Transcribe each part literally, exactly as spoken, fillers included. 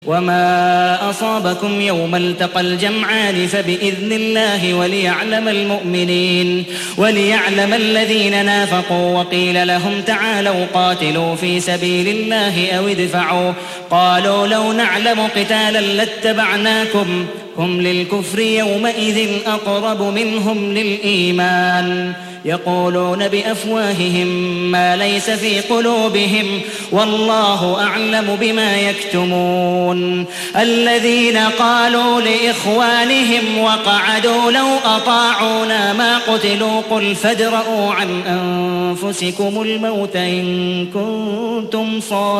وما أصابكم يوم التقى الجمعان فبإذن الله وليعلم المؤمنين وليعلم الذين نافقوا وقيل لهم تعالوا قاتلوا في سبيل الله أو ادفعوا قالوا لو نعلم قتالا لاتبعناكم هم للكفر يومئذ أقرب منهم للإيمان يقولون بأفواههم ما ليس في قلوبهم والله أعلم بما يكتمون الذين قالوا لإخوانهم وقعدوا لو أطاعونا ما قتلوا قل فادرءوا عن أنفسكم الموت إن كنتم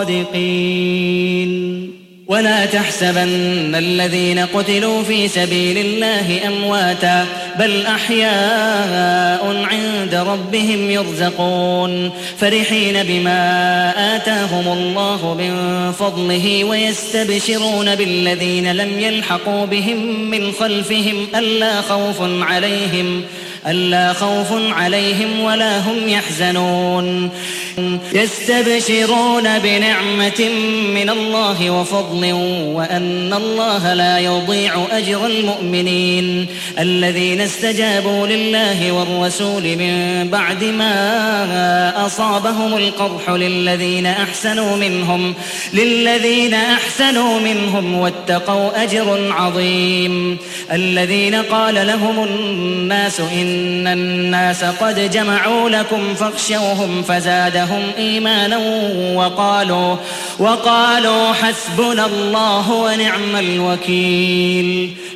صادقين ولا تحسبن الذين قتلوا في سبيل الله أمواتا بل أحياء عند ربهم يرزقون فرحين بما آتاهم الله من فضله ويستبشرون بالذين لم يلحقوا بهم من خلفهم ألا خوف عليهم ألا خوف عليهم ولا هم يحزنون يستبشرون بنعمة من الله وفضل وأن الله لا يضيع أجر المؤمنين الذين استجابوا لله والرسول من بعد ما أصابهم القرح للذين أحسنوا منهم للذين أحسنوا منهم واتقوا أجر عظيم الذين قال لهم الناس إن الناس قد جمعوا لكم فاخشوهم فزادهم إيمانا وقالوا وقالوا حسبنا الله ونعم الوكيل